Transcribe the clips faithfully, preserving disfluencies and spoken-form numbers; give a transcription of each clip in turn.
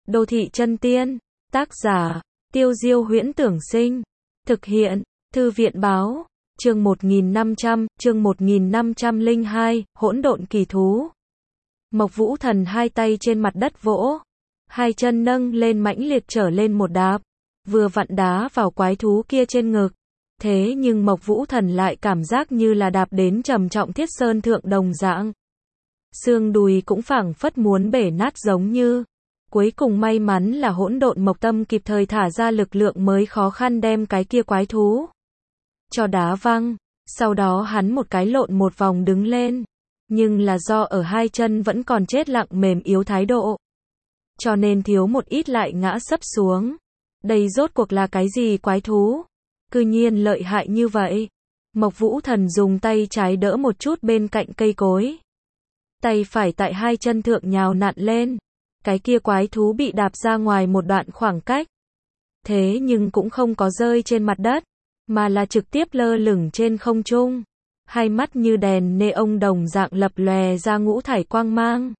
Đô thị chân tiên. Tác giả, Tiêu Diêu Huyễn Tưởng Sinh. Thực hiện, Thư viện Báo. Chương một nghìn năm trăm, chương một nghìn năm trăm lẻ hai, hỗn độn kỳ thú. Mộc Vũ Thần hai tay trên mặt đất vỗ, hai chân nâng lên mãnh liệt trở lên một đạp, vừa vặn đá vào quái thú kia trên ngực. Thế nhưng Mộc Vũ Thần lại cảm giác như là đạp đến trầm trọng thiết sơn thượng đồng dạng. Xương đùi cũng phảng phất muốn bể nát giống như. Cuối cùng may mắn là hỗn độn mộc tâm kịp thời thả ra lực lượng mới khó khăn đem cái kia quái thú cho đá văng. Sau đó hắn một cái lộn một vòng đứng lên. Nhưng là do ở hai chân vẫn còn chết lặng mềm yếu thái độ, cho nên thiếu một ít lại ngã sấp xuống. Đây rốt cuộc là cái gì quái thú? Cư nhiên lợi hại như vậy. Mộc Vũ Thần dùng tay trái đỡ một chút bên cạnh cây cối. Tay phải tại hai chân thượng nhào nặn lên. Cái kia quái thú bị đạp ra ngoài một đoạn khoảng cách. Thế nhưng cũng không có rơi trên mặt đất, mà là trực tiếp lơ lửng trên không trung. Hai mắt như đèn neon đồng dạng lập lòe ra ngũ thải quang mang.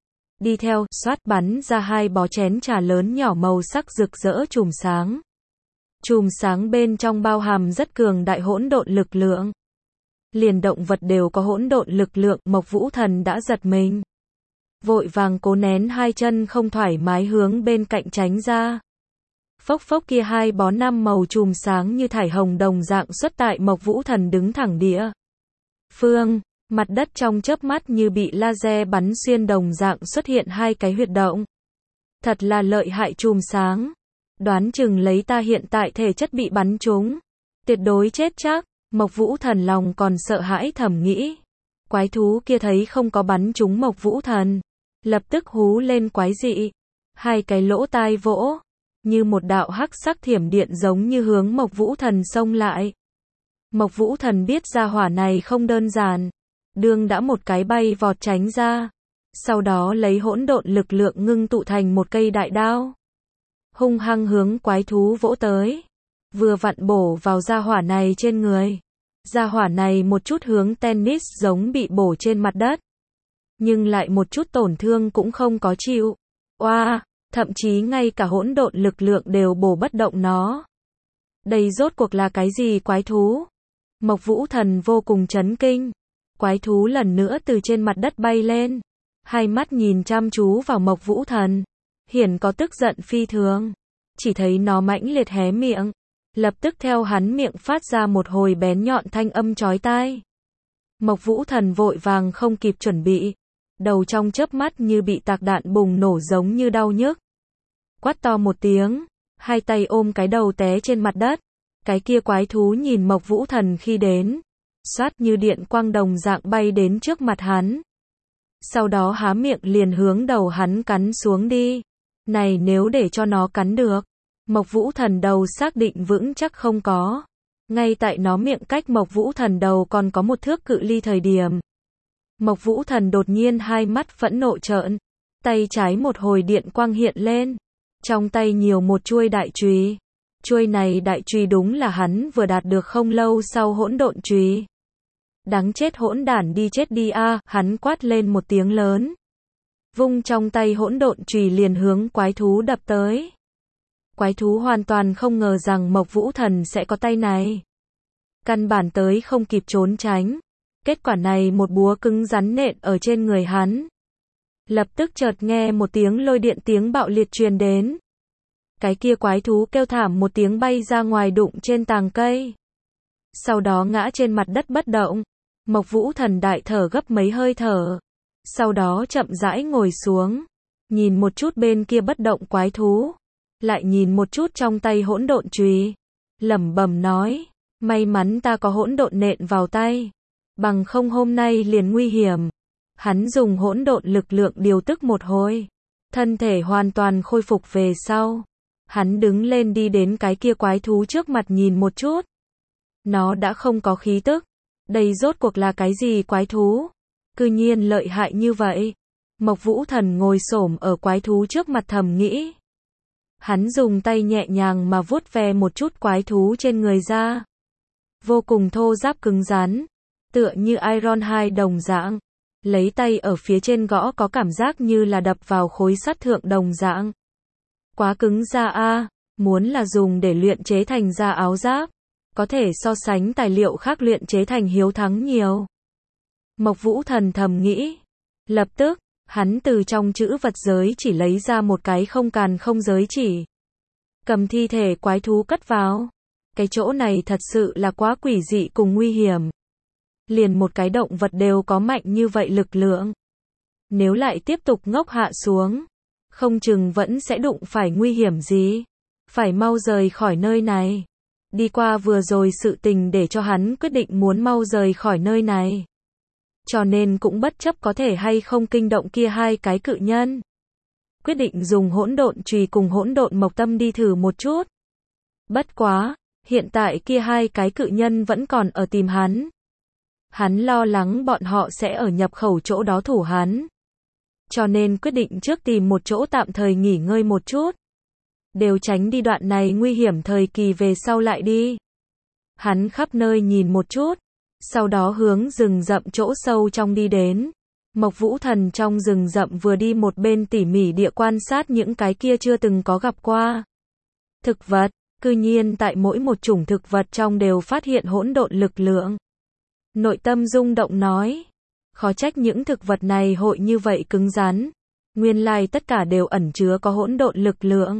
Đi theo, xoát bắn ra hai bó chén trà lớn nhỏ màu sắc rực rỡ chùm sáng. Chùm sáng bên trong bao hàm rất cường đại hỗn độn lực lượng. Liền động vật đều có hỗn độn lực lượng, Mộc Vũ Thần đã giật mình. Vội vàng cố nén hai chân không thoải mái hướng bên cạnh tránh ra. Phốc phốc kia hai bó năm màu chùm sáng như thải hồng đồng dạng xuất tại Mộc Vũ Thần đứng thẳng địa phương, mặt đất trong chớp mắt như bị laser bắn xuyên đồng dạng xuất hiện hai cái huyệt động. Thật là lợi hại chùm sáng. Đoán chừng lấy ta hiện tại thể chất bị bắn trúng, tuyệt đối chết chắc. Mộc Vũ Thần lòng còn sợ hãi thầm nghĩ. Quái thú kia thấy không có bắn trúng Mộc Vũ Thần, lập tức hú lên quái dị. Hai cái lỗ tai vỗ, như một đạo hắc sắc thiểm điện giống như hướng Mộc Vũ Thần xông lại. Mộc Vũ Thần biết ra hỏa này không đơn giản, đương đã một cái bay vọt tránh ra, sau đó lấy hỗn độn lực lượng ngưng tụ thành một cây đại đao, hung hăng hướng quái thú vỗ tới, vừa vặn bổ vào gia hỏa này trên người. Gia hỏa này một chút hướng tennis giống bị bổ trên mặt đất, nhưng lại một chút tổn thương cũng không có chịu. Oa, thậm chí ngay cả hỗn độn lực lượng đều bổ bất động nó. Đây rốt cuộc là cái gì quái thú? Mộc Vũ Thần vô cùng chấn kinh. Quái thú lần nữa từ trên mặt đất bay lên, hai mắt nhìn chăm chú vào Mộc Vũ Thần, hiển có tức giận phi thường. Chỉ thấy nó mãnh liệt hé miệng, lập tức theo hắn miệng phát ra một hồi bén nhọn thanh âm chói tai. Mộc Vũ Thần vội vàng không kịp chuẩn bị, đầu trong chớp mắt như bị tạc đạn bùng nổ giống như đau nhức. Quát to một tiếng, hai tay ôm cái đầu té trên mặt đất. Cái kia quái thú nhìn Mộc Vũ Thần khi đến, xoát như điện quang đồng dạng bay đến trước mặt hắn. Sau đó há miệng liền hướng đầu hắn cắn xuống đi. Này nếu để cho nó cắn được, Mộc Vũ Thần đầu xác định vững chắc không có. Ngay tại nó miệng cách Mộc Vũ Thần đầu còn có một thước cự ly thời điểm. Mộc Vũ Thần đột nhiên hai mắt phẫn nộ trợn, tay trái một hồi điện quang hiện lên. Trong tay nhiều một chuôi đại chùy. Chuôi này đại chùy đúng là hắn vừa đạt được không lâu sau hỗn độn chùy. Đáng chết hỗn đản đi chết đi a, hắn quát lên một tiếng lớn. Vung trong tay hỗn độn chùy liền hướng quái thú đập tới. Quái thú hoàn toàn không ngờ rằng Mộc Vũ Thần sẽ có tay này. Căn bản tới không kịp trốn tránh. Kết quả này một búa cứng rắn nện ở trên người hắn. Lập tức chợt nghe một tiếng lôi điện tiếng bạo liệt truyền đến. Cái kia quái thú kêu thảm một tiếng bay ra ngoài đụng trên tàng cây. Sau đó ngã trên mặt đất bất động. Mộc Vũ Thần đại thở gấp mấy hơi thở. Sau đó chậm rãi ngồi xuống. Nhìn một chút bên kia bất động quái thú. Lại nhìn một chút trong tay hỗn độn chùy. Lẩm bẩm nói. May mắn ta có hỗn độn nện vào tay. Bằng không hôm nay liền nguy hiểm. Hắn dùng hỗn độn lực lượng điều tức một hồi. Thân thể hoàn toàn khôi phục về sau. Hắn đứng lên đi đến cái kia quái thú trước mặt nhìn một chút. Nó đã không có khí tức. Đây rốt cuộc là cái gì quái thú? Cư nhiên lợi hại như vậy. Mộc Vũ Thần ngồi xổm ở quái thú trước mặt thầm nghĩ. Hắn dùng tay nhẹ nhàng mà vuốt ve một chút quái thú trên người ra. Vô cùng thô ráp cứng rắn. Tựa như Iron hai đồng dạng. Lấy tay ở phía trên gõ có cảm giác như là đập vào khối sắt thượng đồng dạng. Quá cứng da a, muốn là dùng để luyện chế thành da áo giáp, có thể so sánh tài liệu khác luyện chế thành hiếu thắng nhiều. Mộc Vũ Thần thầm nghĩ. Lập tức, hắn từ trong chữ vật giới chỉ lấy ra một cái không càn không giới chỉ. Cầm thi thể quái thú cất vào. Cái chỗ này thật sự là quá quỷ dị cùng nguy hiểm. Liền một cái động vật đều có mạnh như vậy lực lượng. Nếu lại tiếp tục ngốc hạ xuống, không chừng vẫn sẽ đụng phải nguy hiểm gì. Phải mau rời khỏi nơi này. Đi qua vừa rồi sự tình để cho hắn quyết định muốn mau rời khỏi nơi này. Cho nên cũng bất chấp có thể hay không kinh động kia hai cái cự nhân. Quyết định dùng hỗn độn chùy cùng hỗn độn mộc tâm đi thử một chút. Bất quá, hiện tại kia hai cái cự nhân vẫn còn ở tìm hắn. Hắn lo lắng bọn họ sẽ ở nhập khẩu chỗ đó thủ hắn. Cho nên quyết định trước tìm một chỗ tạm thời nghỉ ngơi một chút. Đều tránh đi đoạn này nguy hiểm thời kỳ về sau lại đi. Hắn khắp nơi nhìn một chút. Sau đó hướng rừng rậm chỗ sâu trong đi đến. Mộc Vũ Thần trong rừng rậm vừa đi một bên tỉ mỉ địa quan sát những cái kia chưa từng có gặp qua. Thực vật, cư nhiên tại mỗi một chủng thực vật trong đều phát hiện hỗn độn lực lượng. Nội tâm rung động nói. Khó trách những thực vật này hội như vậy cứng rắn. Nguyên lai tất cả đều ẩn chứa có hỗn độn lực lượng.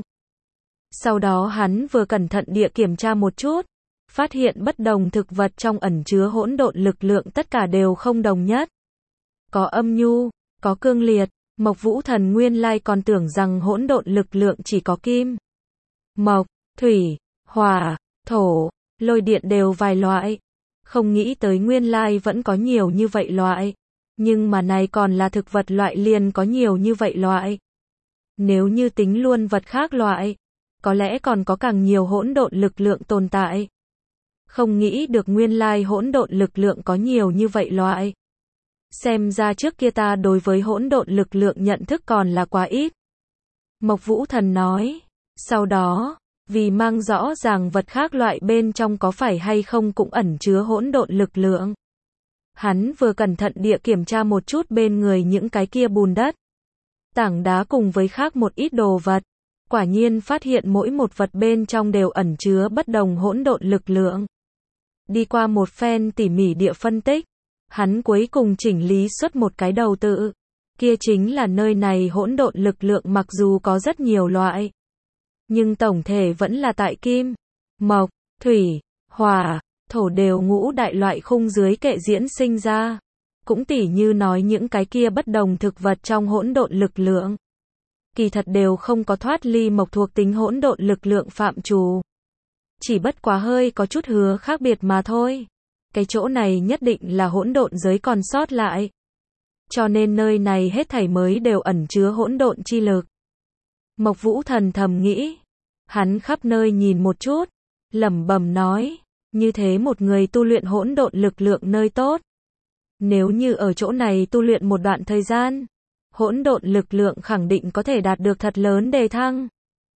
Sau đó hắn vừa cẩn thận địa kiểm tra một chút. Phát hiện bất đồng thực vật trong ẩn chứa hỗn độn lực lượng tất cả đều không đồng nhất. Có âm nhu, có cương liệt, Mộc Vũ Thần nguyên lai còn tưởng rằng hỗn độn lực lượng chỉ có kim, mộc, thủy, hỏa, thổ, lôi điện đều vài loại. Không nghĩ tới nguyên lai vẫn có nhiều như vậy loại. Nhưng mà này còn là thực vật loại liền có nhiều như vậy loại. Nếu như tính luôn vật khác loại, có lẽ còn có càng nhiều hỗn độn lực lượng tồn tại. Không nghĩ được nguyên lai hỗn độn lực lượng có nhiều như vậy loại. Xem ra trước kia ta đối với hỗn độn lực lượng nhận thức còn là quá ít. Mộc Vũ Thần nói. Sau đó, vì mang rõ ràng vật khác loại bên trong có phải hay không cũng ẩn chứa hỗn độn lực lượng. Hắn vừa cẩn thận địa kiểm tra một chút bên người những cái kia bùn đất, tảng đá cùng với khác một ít đồ vật. Quả nhiên phát hiện mỗi một vật bên trong đều ẩn chứa bất đồng hỗn độn lực lượng. Đi qua một phen tỉ mỉ địa phân tích, hắn cuối cùng chỉnh lý xuất một cái đầu tự. Kia chính là nơi này hỗn độn lực lượng mặc dù có rất nhiều loại, nhưng tổng thể vẫn là tại kim, mộc, thủy, hỏa, thổ đều ngũ đại loại khung dưới kệ diễn sinh ra. Cũng tỉ như nói những cái kia bất đồng thực vật trong hỗn độn lực lượng. Kỳ thật đều không có thoát ly mộc thuộc tính hỗn độn lực lượng phạm trù. Chỉ bất quá hơi có chút hứa khác biệt mà thôi. Cái chỗ này nhất định là hỗn độn giới còn sót lại. Cho nên nơi này hết thảy mới đều ẩn chứa hỗn độn chi lực. Mộc Vũ Thần thầm nghĩ. Hắn khắp nơi nhìn một chút, lẩm bẩm nói, như thế một người tu luyện hỗn độn lực lượng nơi tốt. Nếu như ở chỗ này tu luyện một đoạn thời gian, hỗn độn lực lượng khẳng định có thể đạt được thật lớn đề thăng.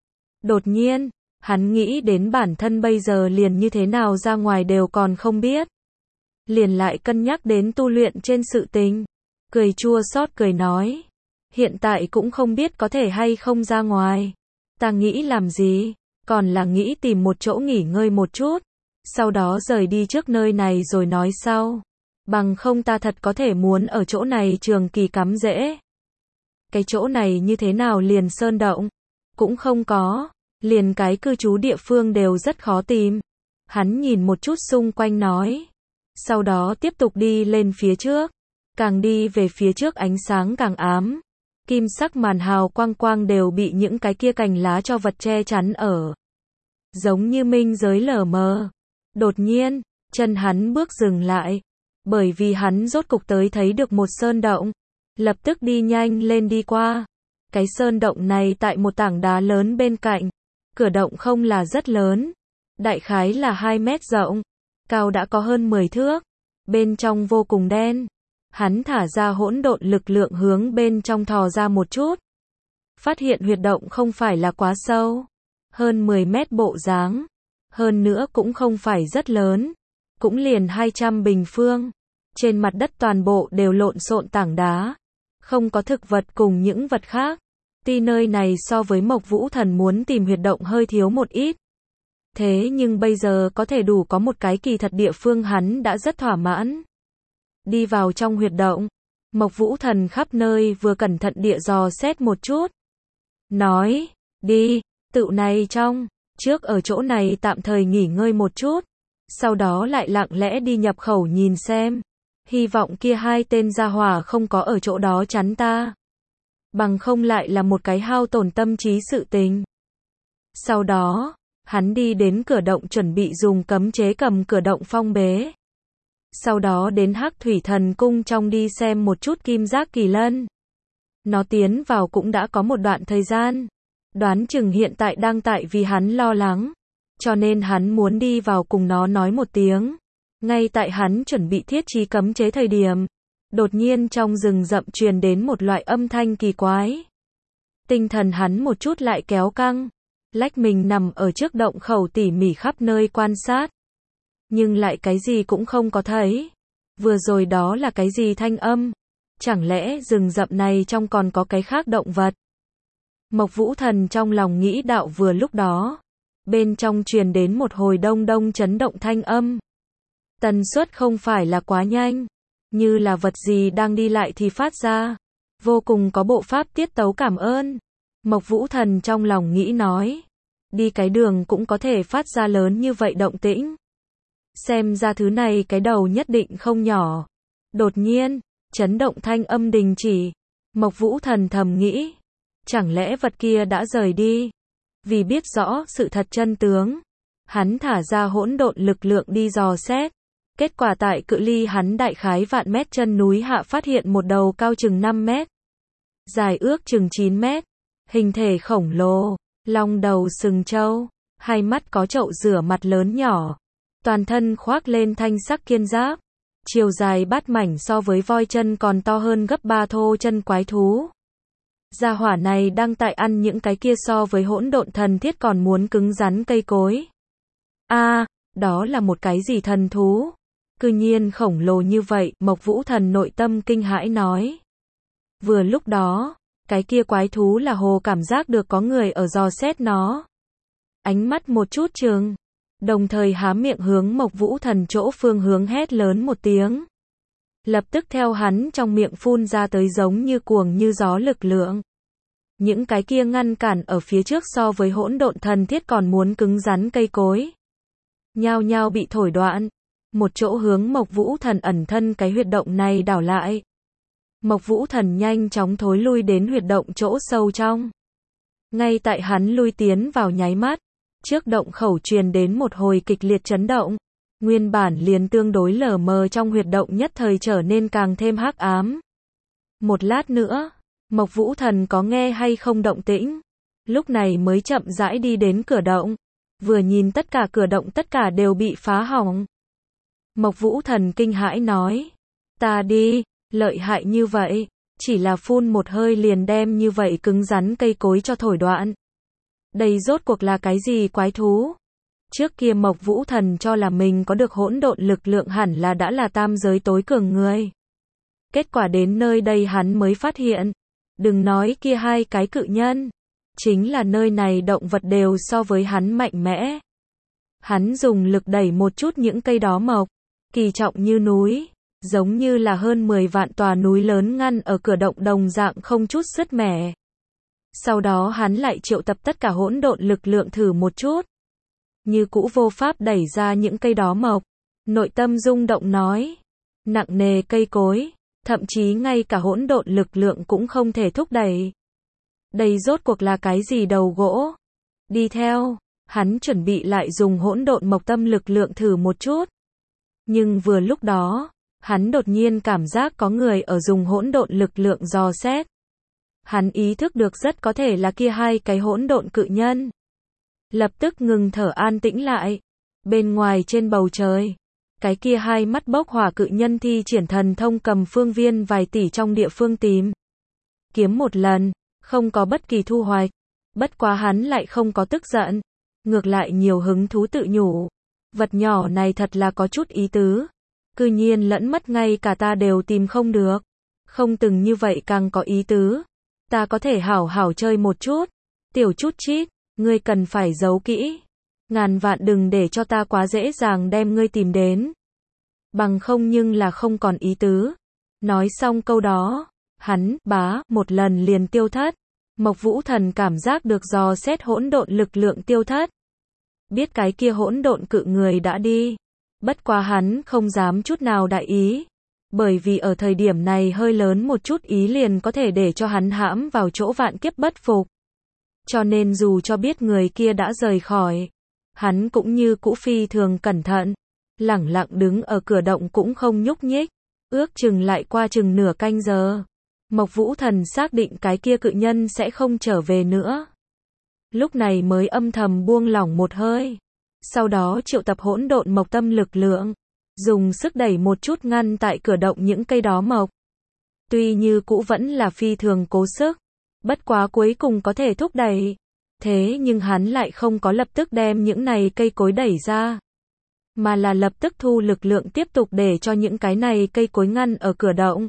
Đột nhiên, hắn nghĩ đến bản thân bây giờ liền như thế nào ra ngoài đều còn không biết. Liền lại cân nhắc đến tu luyện trên sự tình. Cười chua xót cười nói. Hiện tại cũng không biết có thể hay không ra ngoài. Ta nghĩ làm gì? Còn là nghĩ tìm một chỗ nghỉ ngơi một chút. Sau đó rời đi trước nơi này rồi nói sau. Bằng không ta thật có thể muốn ở chỗ này trường kỳ cắm rễ. Cái chỗ này như thế nào liền sơn động? Cũng không có. Liền cái cư trú địa phương đều rất khó tìm. Hắn nhìn một chút xung quanh nói. Sau đó tiếp tục đi lên phía trước. Càng đi về phía trước ánh sáng càng ám. Kim sắc màn hào quang quang đều bị những cái kia cành lá cho vật che chắn ở. Giống như minh giới lờ mờ. Đột nhiên, chân hắn bước dừng lại. Bởi vì hắn rốt cục tới thấy được một sơn động. Lập tức đi nhanh lên đi qua. Cái sơn động này tại một tảng đá lớn bên cạnh. Cửa động không là rất lớn. Đại khái là hai mét rộng. Cao đã có hơn mười thước. Bên trong vô cùng đen. Hắn thả ra hỗn độn lực lượng hướng bên trong thò ra một chút. Phát hiện huyệt động không phải là quá sâu. Hơn mười mét bộ dáng. Hơn nữa cũng không phải rất lớn. Cũng liền hai trăm bình phương. Trên mặt đất toàn bộ đều lộn xộn tảng đá. Không có thực vật cùng những vật khác. Tuy nơi này so với Mộc Vũ Thần muốn tìm huyệt động hơi thiếu một ít. Thế nhưng bây giờ có thể đủ có một cái kỳ thật địa phương hắn đã rất thỏa mãn. Đi vào trong huyệt động, Mộc Vũ Thần khắp nơi vừa cẩn thận địa dò xét một chút. Nói, đi, tựu này trong, trước ở chỗ này tạm thời nghỉ ngơi một chút. Sau đó lại lặng lẽ đi nhập khẩu nhìn xem. Hy vọng kia hai tên gia hỏa không có ở chỗ đó chắn ta. Bằng không lại là một cái hao tổn tâm trí sự tình. Sau đó, hắn đi đến cửa động chuẩn bị dùng cấm chế cầm cửa động phong bế. Sau đó đến Hắc Thủy Thần Cung trong đi xem một chút Kim Giác Kỳ Lân. Nó tiến vào cũng đã có một đoạn thời gian. Đoán chừng hiện tại đang tại vì hắn lo lắng. Cho nên hắn muốn đi vào cùng nó nói một tiếng. Ngay tại hắn chuẩn bị thiết trí cấm chế thời điểm. Đột nhiên trong rừng rậm truyền đến một loại âm thanh kỳ quái. Tinh thần hắn một chút lại kéo căng. Lách mình nằm ở trước động khẩu tỉ mỉ khắp nơi quan sát. Nhưng lại cái gì cũng không có thấy. Vừa rồi đó là cái gì thanh âm? Chẳng lẽ rừng rậm này trong còn có cái khác động vật? Mộc Vũ Thần trong lòng nghĩ đạo vừa lúc đó. Bên trong truyền đến một hồi đông đông chấn động thanh âm. Tần suất không phải là quá nhanh. Như là vật gì đang đi lại thì phát ra. Vô cùng có bộ pháp tiết tấu cảm ơn. Mộc Vũ Thần trong lòng nghĩ nói. Đi cái đường cũng có thể phát ra lớn như vậy động tĩnh. Xem ra thứ này cái đầu nhất định không nhỏ. Đột nhiên, chấn động thanh âm đình chỉ. Mộc Vũ Thần thầm nghĩ. Chẳng lẽ vật kia đã rời đi? Vì biết rõ sự thật chân tướng. Hắn thả ra hỗn độn lực lượng đi dò xét. Kết quả tại cự ly hắn đại khái vạn mét chân núi hạ phát hiện một đầu cao chừng năm mét. Dài ước chừng chín mét. Hình thể khổng lồ. Long đầu sừng trâu. Hai mắt có chậu rửa mặt lớn nhỏ. Toàn thân khoác lên thanh sắc kiên giáp. Chiều dài bát mảnh so với voi chân còn to hơn gấp ba thô chân quái thú. Gia hỏa này đang tại ăn những cái kia so với hỗn độn thần thiết còn muốn cứng rắn cây cối. A, à, đó là một cái gì thần thú? Cư nhiên khổng lồ như vậy, Mộc Vũ Thần nội tâm kinh hãi nói. Vừa lúc đó, cái kia quái thú là hồ cảm giác được có người ở dò xét nó. Ánh mắt một chút trừng, đồng thời há miệng hướng Mộc Vũ Thần chỗ phương hướng hét lớn một tiếng. Lập tức theo hắn trong miệng phun ra tới giống như cuồng như gió lực lượng. Những cái kia ngăn cản ở phía trước so với hỗn độn thần thiết còn muốn cứng rắn cây cối. Nhao nhao bị thổi đoạn. Một chỗ hướng Mộc Vũ Thần ẩn thân cái huyệt động này đảo lại. Mộc Vũ Thần nhanh chóng thối lui đến huyệt động chỗ sâu trong. Ngay tại hắn lui tiến vào nháy mắt. Trước động khẩu truyền đến một hồi kịch liệt chấn động. Nguyên bản liền tương đối lờ mờ trong huyệt động nhất thời trở nên càng thêm hắc ám. Một lát nữa, Mộc Vũ Thần có nghe hay không động tĩnh. Lúc này mới chậm rãi đi đến cửa động. Vừa nhìn tất cả cửa động tất cả đều bị phá hỏng. Mộc Vũ Thần kinh hãi nói. Ta đi, lợi hại như vậy. Chỉ là phun một hơi liền đem như vậy cứng rắn cây cối cho thổi đoạn. Đây rốt cuộc là cái gì quái thú? Trước kia Mộc Vũ Thần cho là mình có được hỗn độn lực lượng hẳn là đã là tam giới tối cường người. Kết quả đến nơi đây hắn mới phát hiện. Đừng nói kia hai cái cự nhân. Chính là nơi này động vật đều so với hắn mạnh mẽ. Hắn dùng lực đẩy một chút những cây đó mộc. Kỳ trọng như núi. Giống như là hơn mười vạn tòa núi lớn ngăn ở cửa động đồng dạng không chút sứt mẻ. Sau đó hắn lại triệu tập tất cả hỗn độn lực lượng thử một chút. Như cũ vô pháp đẩy ra những cây đó mộc. Nội tâm rung động nói. Nặng nề cây cối. Thậm chí ngay cả hỗn độn lực lượng cũng không thể thúc đẩy. Đây rốt cuộc là cái gì đầu gỗ? Đi theo, hắn chuẩn bị lại dùng hỗn độn mộc tâm lực lượng thử một chút. Nhưng vừa lúc đó, hắn đột nhiên cảm giác có người ở dùng hỗn độn lực lượng dò xét. Hắn ý thức được rất có thể là kia hai cái hỗn độn cự nhân. Lập tức ngừng thở an tĩnh lại. Bên ngoài trên bầu trời, cái kia hai mắt bốc hỏa cự nhân thi triển thần thông cầm phương viên vài tỷ trong địa phương tìm kiếm một lần, không có bất kỳ thu hoạch. Bất quá hắn lại không có tức giận, ngược lại nhiều hứng thú tự nhủ. Vật nhỏ này thật là có chút ý tứ. Cư nhiên lẫn mất ngay cả ta đều tìm không được. Không từng như vậy càng có ý tứ. Ta có thể hảo hảo chơi một chút. Tiểu chút chít, ngươi cần phải giấu kỹ. Ngàn vạn đừng để cho ta quá dễ dàng đem ngươi tìm đến. Bằng không nhưng là không còn ý tứ. Nói xong câu đó, hắn, bá, một lần liền tiêu thất. Mộc Vũ Thần cảm giác được dò xét hỗn độn lực lượng tiêu thất. Biết cái kia hỗn độn cự người đã đi. Bất quá hắn không dám chút nào đại ý. Bởi vì ở thời điểm này hơi lớn một chút ý liền có thể để cho hắn hãm vào chỗ vạn kiếp bất phục. Cho nên dù cho biết người kia đã rời khỏi, hắn cũng như cũ phi thường cẩn thận, lẳng lặng đứng ở cửa động cũng không nhúc nhích. Ước chừng lại qua chừng nửa canh giờ. Mộc Vũ Thần xác định cái kia cự nhân sẽ không trở về nữa. Lúc này mới âm thầm buông lỏng một hơi. Sau đó triệu tập hỗn độn mộc tâm lực lượng, dùng sức đẩy một chút ngăn tại cửa động những cây đó mộc. Tuy như cũ vẫn là phi thường cố sức, bất quá cuối cùng có thể thúc đẩy. Thế nhưng hắn lại không có lập tức đem những này cây cối đẩy ra, mà là lập tức thu lực lượng tiếp tục để cho những cái này cây cối ngăn ở cửa động.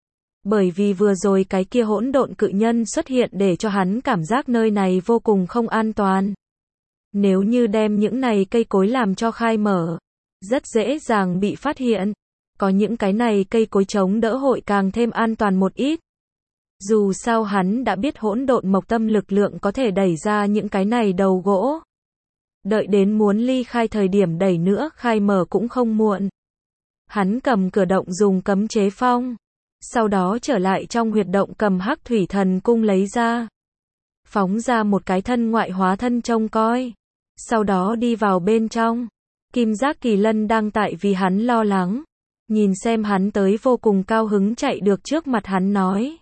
Bởi vì vừa rồi cái kia hỗn độn cự nhân xuất hiện để cho hắn cảm giác nơi này vô cùng không an toàn. Nếu như đem những này cây cối làm cho khai mở, rất dễ dàng bị phát hiện. Có những cái này cây cối chống đỡ hội càng thêm an toàn một ít. Dù sao hắn đã biết hỗn độn mộc tâm lực lượng có thể đẩy ra những cái này đầu gỗ. Đợi đến muốn ly khai thời điểm đẩy nữa khai mở cũng không muộn. Hắn cầm cửa động dùng cấm chế phong. Sau đó trở lại trong huyệt động cầm hắc thủy thần cung lấy ra. Phóng ra một cái thân ngoại hóa thân trông coi. Sau đó đi vào bên trong. Kim Giác Kỳ Lân đang tại vì hắn lo lắng. Nhìn xem hắn tới vô cùng cao hứng chạy được trước mặt hắn nói.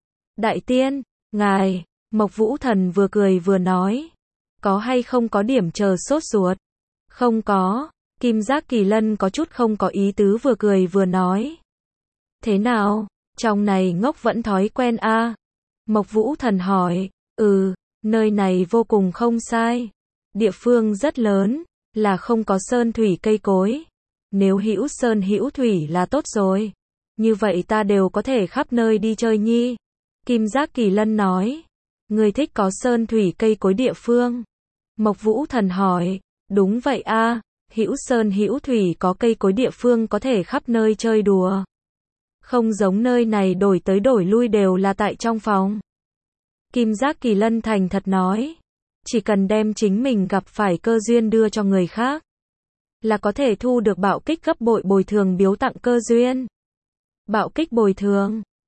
Đại tiên, ngài, Mộc Vũ Thần vừa cười vừa nói. Có hay không có điểm chờ sốt ruột? Không có. Kim Giác Kỳ Lân có chút không có ý tứ vừa cười vừa nói. Thế nào? Trong này ngốc vẫn thói quen a? À? Mộc Vũ Thần hỏi. Ừ, nơi này vô cùng không sai. Địa phương rất lớn, là không có sơn thủy cây cối. Nếu hữu sơn hữu thủy là tốt rồi. Như vậy ta đều có thể khắp nơi đi chơi nhi. Kim Giác Kỳ Lân nói. Người thích có sơn thủy cây cối địa phương. Mộc Vũ Thần hỏi. Đúng vậy a, à, hữu sơn hữu thủy có cây cối địa phương có thể khắp nơi chơi đùa. Không giống nơi này đổi tới đổi lui đều là tại trong phòng. Kim Giác Kỳ Lân thành thật nói. Chỉ cần đem chính mình gặp phải cơ duyên đưa cho người khác, là có thể thu được bạo kích gấp bội bồi thường biếu tặng cơ duyên. Bạo kích bồi thường.